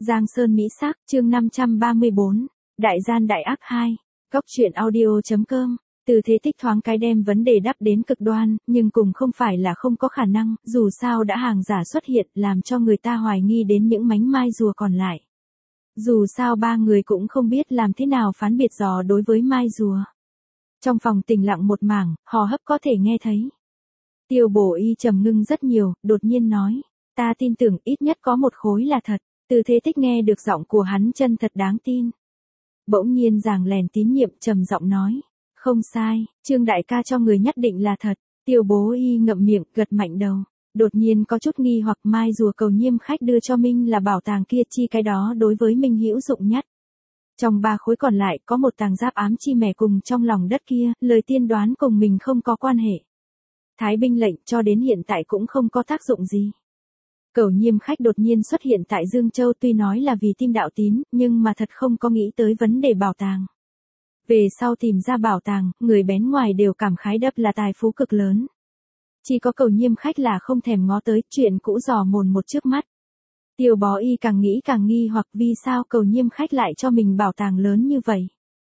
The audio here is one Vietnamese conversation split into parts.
Giang Sơn Mỹ Sắc, chương 534, Đại gian đại ác 2, Góc truyện audio.com. Từ thế tích thoáng cái đem vấn đề đắp đến cực đoan, nhưng cùng không phải là không có khả năng, dù sao đã hàng giả xuất hiện làm cho người ta hoài nghi đến những mánh mai rùa còn lại. Dù sao ba người cũng không biết làm thế nào phán biệt dò đối với mai rùa. Trong phòng tĩnh lặng một mảng, hò hấp có thể nghe thấy. Tiêu Bổ Y trầm ngưng rất nhiều, đột nhiên nói, ta tin tưởng ít nhất có một khối là thật. Từ thế tích nghe được giọng của hắn chân thật đáng tin. Bỗng nhiên giằng lèn tín nhiệm trầm giọng nói, không sai, Trương đại ca cho người nhất định là thật. Tiêu Bố Y ngậm miệng, gật mạnh đầu. Đột nhiên có chút nghi hoặc mai rùa cầu nhiêm khách đưa cho Minh là bảo tàng kia chi cái đó đối với Minh hữu dụng nhất. Trong ba khối còn lại có một tàng giáp ám chi mẻ cùng trong lòng đất kia, lời tiên đoán cùng mình không có quan hệ. Thái binh lệnh cho đến hiện tại cũng không có tác dụng gì. Cẩu nhiêm khách đột nhiên xuất hiện tại Dương Châu tuy nói là vì tim đạo tín, nhưng mà thật không có nghĩ tới vấn đề bảo tàng. Về sau tìm ra bảo tàng, người bén ngoài đều cảm khái đập là tài phú cực lớn. Chỉ có cẩu nhiêm khách là không thèm ngó tới chuyện cũ dò mồn một trước mắt. Tiêu Bó Y càng nghĩ càng nghi hoặc vì sao cẩu nhiêm khách lại cho mình bảo tàng lớn như vậy.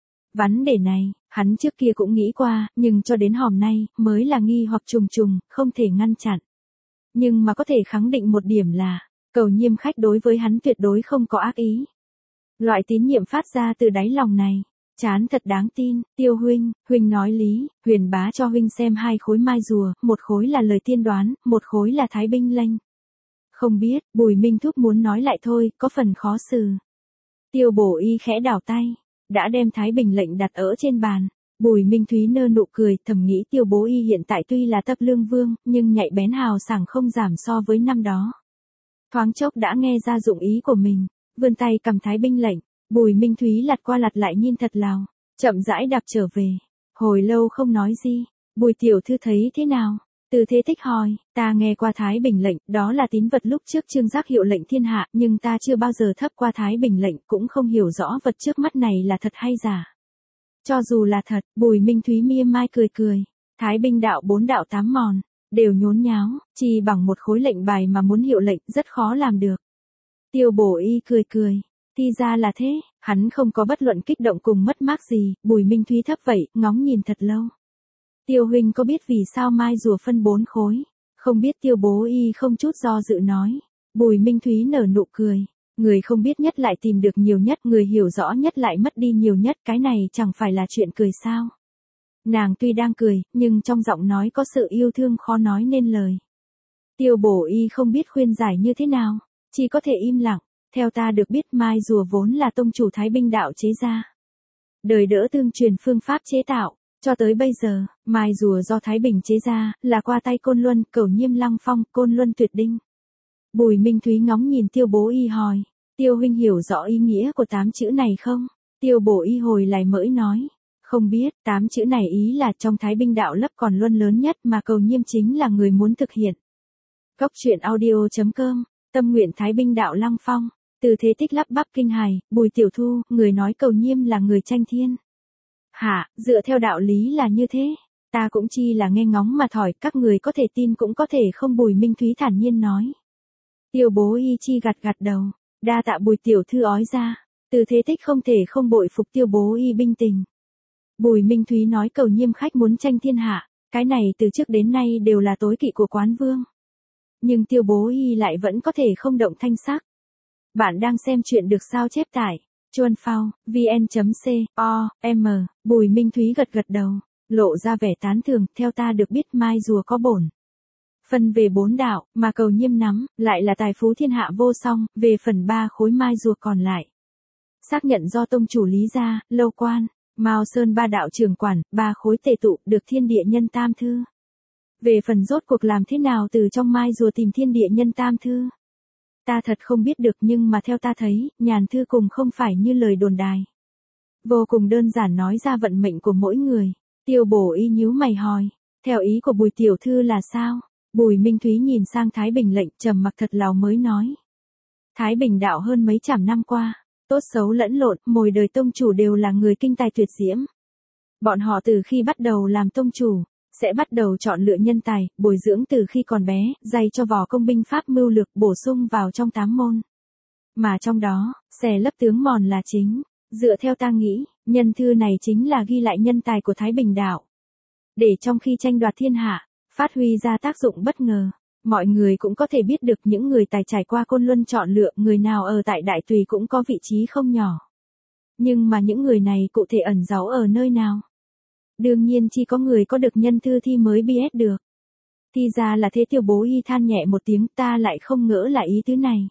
Vấn đề này, hắn trước kia cũng nghĩ qua, nhưng cho đến hôm nay, mới là nghi hoặc trùng trùng, không thể ngăn chặn. Nhưng mà có thể khẳng định một điểm là, cẩu nhiêm khách đối với hắn tuyệt đối không có ác ý. Loại tín nhiệm phát ra từ đáy lòng này, chán thật đáng tin. Tiêu huynh nói lý, Huyền bá cho huynh xem hai khối mai rùa, một khối là lời tiên đoán, một khối là thái binh lệnh. Không biết, Bùi Minh Thúc muốn nói lại thôi, có phần khó xử. Tiêu Bổ Y khẽ đảo tay, đã đem thái bình lệnh đặt ở trên bàn. Bùi Minh Thúy nơ nụ cười, thầm nghĩ Tiêu Bố Y hiện tại tuy là tấp lương vương, nhưng nhạy bén hào sảng không giảm so với năm đó. Thoáng chốc đã nghe ra dụng ý của mình, vươn tay cầm thái binh lệnh, Bùi Minh Thúy lật qua lật lại nhìn thật lào, chậm rãi đạp trở về. Hồi lâu không nói gì, Bùi tiểu thư thấy thế nào? Từ thế tích hỏi, ta nghe qua thái bình lệnh, đó là tín vật lúc trước Trương Giác hiệu lệnh thiên hạ, nhưng ta chưa bao giờ thấp qua thái bình lệnh, cũng không hiểu rõ vật trước mắt này là thật hay giả. Cho dù là thật, Bùi Minh Thúy mia mai cười, thái binh đạo 4 đạo 8 mòn, đều nhốn nháo, chỉ bằng một khối lệnh bài mà muốn hiệu lệnh rất khó làm được. Tiêu Bổ Y cười, thì ra là thế, hắn không có bất luận kích động cùng mất mát gì. Bùi Minh Thúy thấp vậy, ngóng nhìn thật lâu. Tiêu huynh có biết vì sao mai rùa phân 4 khối? Không biết. Tiêu Bố Y không chút do dự nói. Bùi Minh Thúy nở nụ cười. Người không biết nhất lại tìm được nhiều nhất, người hiểu rõ nhất lại mất đi nhiều nhất, cái này chẳng phải là chuyện cười sao? Nàng tuy đang cười, nhưng trong giọng nói có sự yêu thương khó nói nên lời. Tiêu Bổ Y không biết khuyên giải như thế nào, chỉ có thể im lặng. Theo ta được biết mai rùa vốn là tông chủ thái binh đạo chế ra. Đời đỡ tương truyền phương pháp chế tạo, cho tới bây giờ, mai rùa do Thái Bình chế ra, là qua tay Côn Luân, Cẩu Nhiêm Lăng Phong, Côn Luân Tuyệt Đinh. Bùi Minh Thúy ngóng nhìn Tiêu Bố Y hỏi, Tiêu huynh hiểu rõ ý nghĩa của 8 chữ này không? Tiêu Bổ Y hồi lại mỡi nói, không biết. 8 chữ này ý là trong Thái Binh đạo lấp còn luân lớn nhất mà Cẩu Nhiêm chính là người muốn thực hiện. Góc truyện audio.com, tâm nguyện Thái Binh đạo Lăng Phong. Từ thế tích lắp bắp kinh hài, Bùi tiểu thu, người nói Cẩu Nhiêm là người tranh thiên hạ, dựa theo đạo lý là như thế. Ta cũng chi là nghe ngóng mà thỏi, các người có thể tin cũng có thể không. Bùi Minh Thúy thản nhiên nói. Tiêu Bố Y chi gật đầu, đa tạ Bùi tiểu thư ói ra. Từ thế tích không thể không bội phục Tiêu Bố Y binh tình. Bùi Minh Thúy nói Cẩu Nhiêm khách muốn tranh thiên hạ, cái này từ trước đến nay đều là tối kỵ của Quán Vương. Nhưng Tiêu Bố Y lại vẫn có thể không động thanh sắc. Bạn đang xem chuyện được sao chép tải Chuan Phao, vn.com. Bùi Minh Thúy gật đầu, lộ ra vẻ tán thưởng. Theo ta được biết mai rùa có bổn phân về 4 đạo, mà Cẩu Nhiêm nắm, lại là tài phú thiên hạ vô song. Về phần 3 khối mai rùa còn lại, xác nhận do tông chủ Lý gia, Lâu Quan, Mao Sơn 3 đạo trưởng quản, 3 khối tề tụ, được thiên địa nhân tam thư. Về phần rốt cuộc làm thế nào từ trong mai rùa tìm thiên địa nhân tam thư, ta thật không biết được, nhưng mà theo ta thấy, nhàn thư cùng không phải như lời đồn đài. Vô cùng đơn giản nói ra vận mệnh của mỗi người. Tiêu Bổ Y nhíu mày hỏi, theo ý của Bùi tiểu thư là sao? Bùi Minh Thúy nhìn sang Thái Bình lệnh, trầm mặc thật lâu mới nói. Thái Bình đạo hơn mấy trăm năm qua, tốt xấu lẫn lộn, mỗi đời tông chủ đều là người kinh tài tuyệt diễm. Bọn họ từ khi bắt đầu làm tông chủ, sẽ bắt đầu chọn lựa nhân tài, bồi dưỡng từ khi còn bé, dạy cho võ công binh pháp mưu lược, bổ sung vào trong 8 môn. Mà trong đó, xẻ lấp tướng mòn là chính. Dựa theo ta nghĩ, nhân thư này chính là ghi lại nhân tài của Thái Bình đạo. Để trong khi tranh đoạt thiên hạ, phát huy ra tác dụng bất ngờ. Mọi người cũng có thể biết được những người tài trải qua Côn Luân chọn lựa người nào ở tại Đại Tùy cũng có vị trí không nhỏ. Nhưng mà những người này cụ thể ẩn giấu ở nơi nào? Đương nhiên chỉ có người có được nhân thư thi mới biết được. Thì ra là thế. Tiêu Bố Y than nhẹ một tiếng, ta lại không ngỡ là ý tứ này.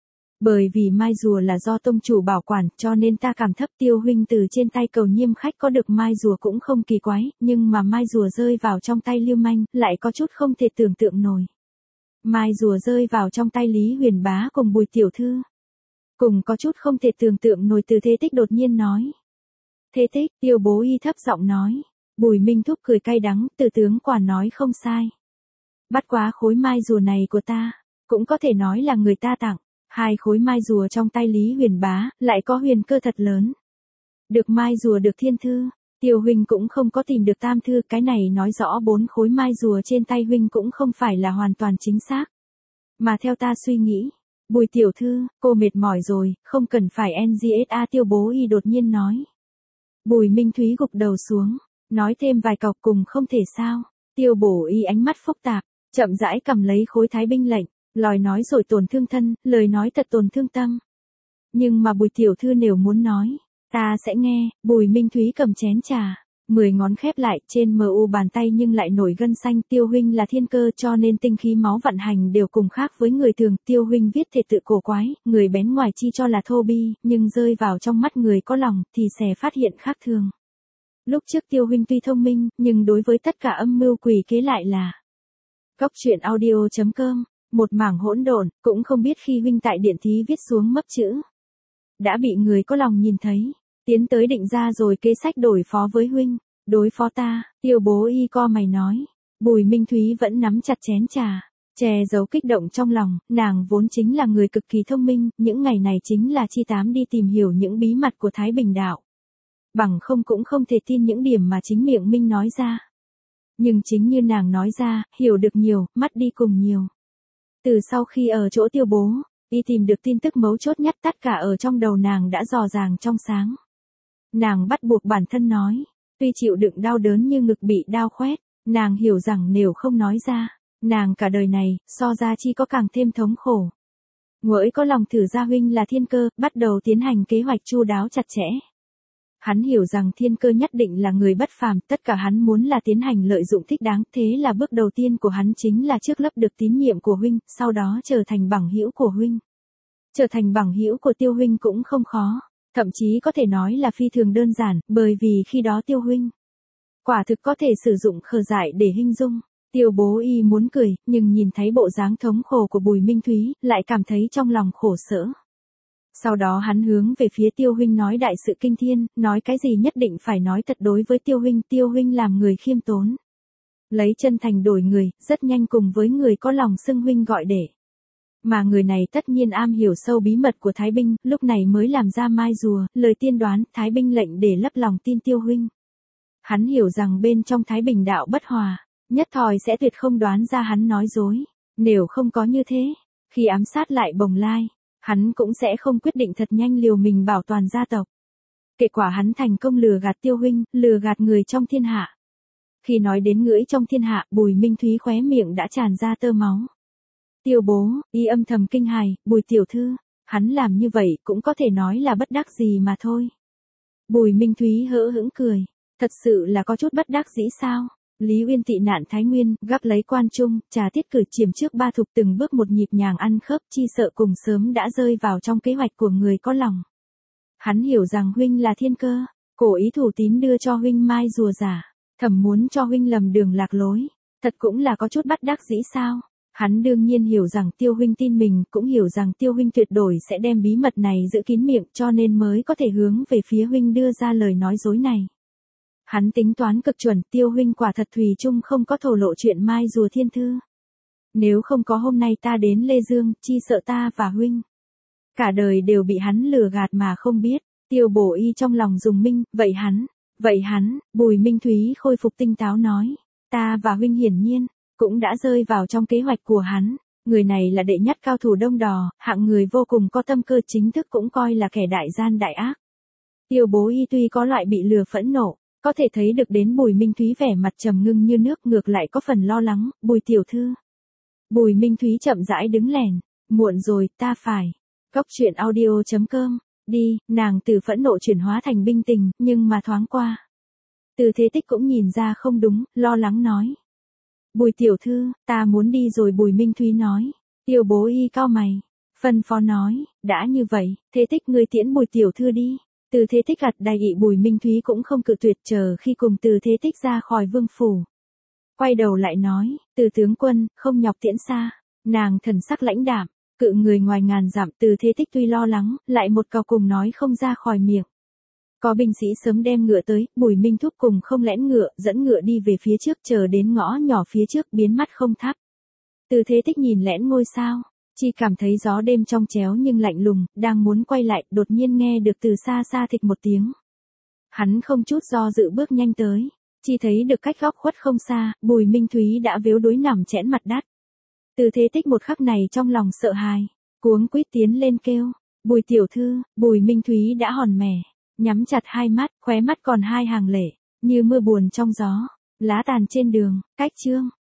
Bởi vì mai rùa là do tông chủ bảo quản cho nên ta cảm thấp. Tiêu huynh từ trên tay Cầu Nhiêm khách có được mai rùa cũng không kỳ quái, nhưng mà mai rùa rơi vào trong tay Lưu Manh lại có chút không thể tưởng tượng nổi. Mai rùa rơi vào trong tay Lý Huyền Bá cùng Bùi tiểu thư. Cùng có chút không thể tưởng tượng nổi. Từ Thế Tích đột nhiên nói. Thế Tích, Tiêu Bố Y thấp giọng nói. Bùi Minh Thúc cười cay đắng, Từ tướng quả nói không sai. Bắt quá khối mai rùa này của ta, cũng có thể nói là người ta tặng. 2 khối mai rùa trong tay Lý Huyền Bá, lại có huyền cơ thật lớn. Được mai rùa được thiên thư, Tiêu huynh cũng không có tìm được tam thư, cái này nói rõ 4 khối mai rùa trên tay huynh cũng không phải là hoàn toàn chính xác. Mà theo ta suy nghĩ, Bùi tiểu thư, cô mệt mỏi rồi, không cần phải NGSA. Tiêu Bố Y đột nhiên nói. Bùi Minh Thúy gục đầu xuống, nói thêm vài cọc cùng không thể sao. Tiêu Bố Y ánh mắt phức tạp, chậm rãi cầm lấy khối Thái Binh lệnh, lời nói rồi tổn thương thân, lời nói thật tổn thương tâm. Nhưng mà Bùi tiểu thư nếu muốn nói, ta sẽ nghe. Bùi Minh Thúy cầm chén trà, 10 ngón khép lại trên mu bàn tay nhưng lại nổi gân xanh. Tiêu huynh là thiên cơ cho nên tinh khí máu vận hành đều cùng khác với người thường. Tiêu huynh viết thể tự cổ quái, người bén ngoài chi cho là thô bi, nhưng rơi vào trong mắt người có lòng thì sẽ phát hiện khác thường. Lúc trước Tiêu huynh tuy thông minh, nhưng đối với tất cả âm mưu quỷ kế lại là Cóc truyện audio.com, một mảng hỗn độn, cũng không biết khi huynh tại điện thí viết xuống mấp chữ. Đã bị người có lòng nhìn thấy, tiến tới định ra rồi kế sách đối phó với huynh. Đối phó ta, Tiêu Bố Y co mày nói. Bùi Minh Thúy vẫn nắm chặt chén trà, che giấu kích động trong lòng, nàng vốn chính là người cực kỳ thông minh, những ngày này chính là chi tám đi tìm hiểu những bí mật của Thái Bình đạo. Bằng không cũng không thể tin những điểm mà chính miệng Minh nói ra. Nhưng chính như nàng nói ra, hiểu được nhiều, mắt đi cùng nhiều. Từ sau khi ở chỗ Tiêu Bố Y tìm được tin tức mấu chốt nhất, tất cả ở trong đầu nàng đã dò dàng trong sáng. Nàng bắt buộc bản thân nói, tuy chịu đựng đau đớn như ngực bị đau khoét, nàng hiểu rằng nếu không nói ra, nàng cả đời này, so ra chi có càng thêm thống khổ. Ngũi có lòng thử ra huynh là thiên cơ, bắt đầu tiến hành kế hoạch chu đáo chặt chẽ. Hắn hiểu rằng thiên cơ nhất định là người bất phàm, tất cả hắn muốn là tiến hành lợi dụng thích đáng, thế là bước đầu tiên của hắn chính là trước lấp được tín nhiệm của huynh, sau đó trở thành bằng hữu của huynh. Trở thành bằng hữu của Tiêu huynh cũng không khó, thậm chí có thể nói là phi thường đơn giản, bởi vì khi đó Tiêu huynh quả thực có thể sử dụng khờ dại để hình dung. Tiêu Bố Y muốn cười, nhưng nhìn thấy bộ dáng thống khổ của Bùi Minh Thúy, lại cảm thấy trong lòng khổ sở. Sau đó hắn hướng về phía Tiêu huynh nói đại sự kinh thiên, nói cái gì nhất định phải nói thật đối với Tiêu huynh. Tiêu huynh làm người khiêm tốn, lấy chân thành đổi người, rất nhanh cùng với người có lòng xưng huynh gọi để. Mà người này tất nhiên am hiểu sâu bí mật của Thái Binh, lúc này mới làm ra mai rùa, lời tiên đoán, Thái Binh lệnh để lấp lòng tin Tiêu huynh. Hắn hiểu rằng bên trong Thái Bình đạo bất hòa, nhất thời sẽ tuyệt không đoán ra hắn nói dối. Nếu không có như thế, khi ám sát lại Bồng Lai, hắn cũng sẽ không quyết định thật nhanh liều mình bảo toàn gia tộc. Kết quả hắn thành công lừa gạt Tiêu huynh, lừa gạt người trong thiên hạ. Khi nói đến ngưỡi trong thiên hạ, Bùi Minh Thúy khóe miệng đã tràn ra tơ máu. Tiêu Bố Y âm thầm kinh hài, Bùi tiểu thư, hắn làm như vậy cũng có thể nói là bất đắc gì mà thôi. Bùi Minh Thúy hỡ hững cười, thật sự là có chút bất đắc dĩ sao? Lý Uyên tị nạn Thái Nguyên, gắp lấy quan trung, trà tiết cử chiềm trước ba thục từng bước một nhịp nhàng ăn khớp, chi sợ cùng sớm đã rơi vào trong kế hoạch của người có lòng. Hắn hiểu rằng huynh là thiên cơ, cố ý thủ tín đưa cho huynh mai rùa giả, thầm muốn cho huynh lầm đường lạc lối, thật cũng là có chút bất đắc dĩ sao? Hắn đương nhiên hiểu rằng Tiêu huynh tin mình, cũng hiểu rằng Tiêu huynh tuyệt đối sẽ đem bí mật này giữ kín miệng, cho nên mới có thể hướng về phía huynh đưa ra lời nói dối này. Hắn tính toán cực chuẩn, Tiêu huynh quả thật thùy chung không có thổ lộ chuyện mai rùa thiên thư. Nếu không có hôm nay ta đến Lê Dương, chi sợ ta và huynh cả đời đều bị hắn lừa gạt mà không biết. Tiêu Bố Y trong lòng dùng minh, vậy hắn, Bùi Minh Thúy khôi phục tinh táo nói, ta và huynh hiển nhiên cũng đã rơi vào trong kế hoạch của hắn. Người này là đệ nhất cao thủ Đông Đò, hạng người vô cùng có tâm cơ, chính thức cũng coi là kẻ đại gian đại ác. Tiêu Bố Y tuy có loại bị lừa phẫn nộ, có thể thấy được đến Bùi Minh Thúy vẻ mặt trầm ngưng như nước, ngược lại có phần lo lắng. Bùi tiểu thư. Bùi Minh Thúy chậm rãi đứng lèn. Muộn rồi, ta phải. Cốc truyện audio.com. Đi, nàng từ phẫn nộ chuyển hóa thành bình tĩnh, nhưng mà thoáng qua. Từ Thế Tích cũng nhìn ra không đúng, lo lắng nói. Bùi tiểu thư, ta muốn đi rồi. Bùi Minh Thúy nói. Tiêu Bố Y cau mày. Phân phó nói, đã như vậy, Thế Tích ngươi tiễn Bùi tiểu thư đi. Từ Thế Tích gật đầy ị. Bùi Minh Thúy cũng không cự tuyệt, chờ khi cùng Từ Thế Tích ra khỏi vương phủ. Quay đầu lại nói, Từ tướng quân, không nhọc tiễn xa. Nàng thần sắc lãnh đạm, cự người ngoài ngàn dặm. Từ Thế Tích tuy lo lắng, lại một câu cùng nói không ra khỏi miệng. Có binh sĩ sớm đem ngựa tới, Bùi Minh Thúc cùng không lẽn ngựa, dẫn ngựa đi về phía trước, chờ đến ngõ nhỏ phía trước biến mắt không thắp. Từ Thế Tích nhìn lẽn ngôi sao, chỉ cảm thấy gió đêm trong chéo nhưng lạnh lùng, đang muốn quay lại, đột nhiên nghe được từ xa xa thịch một tiếng. Hắn không chút do dự bước nhanh tới, chỉ thấy được cách góc khuất không xa, Bùi Minh Thúy đã vếu đuối nằm chẽn mặt đất. Từ Thế Tích một khắc này trong lòng sợ hãi, cuống quýt tiến lên kêu, Bùi tiểu thư. Bùi Minh Thúy đã hòn mẻ, nhắm chặt hai mắt, khóe mắt còn hai hàng lệ, như mưa buồn trong gió, lá tàn trên đường. Cách chương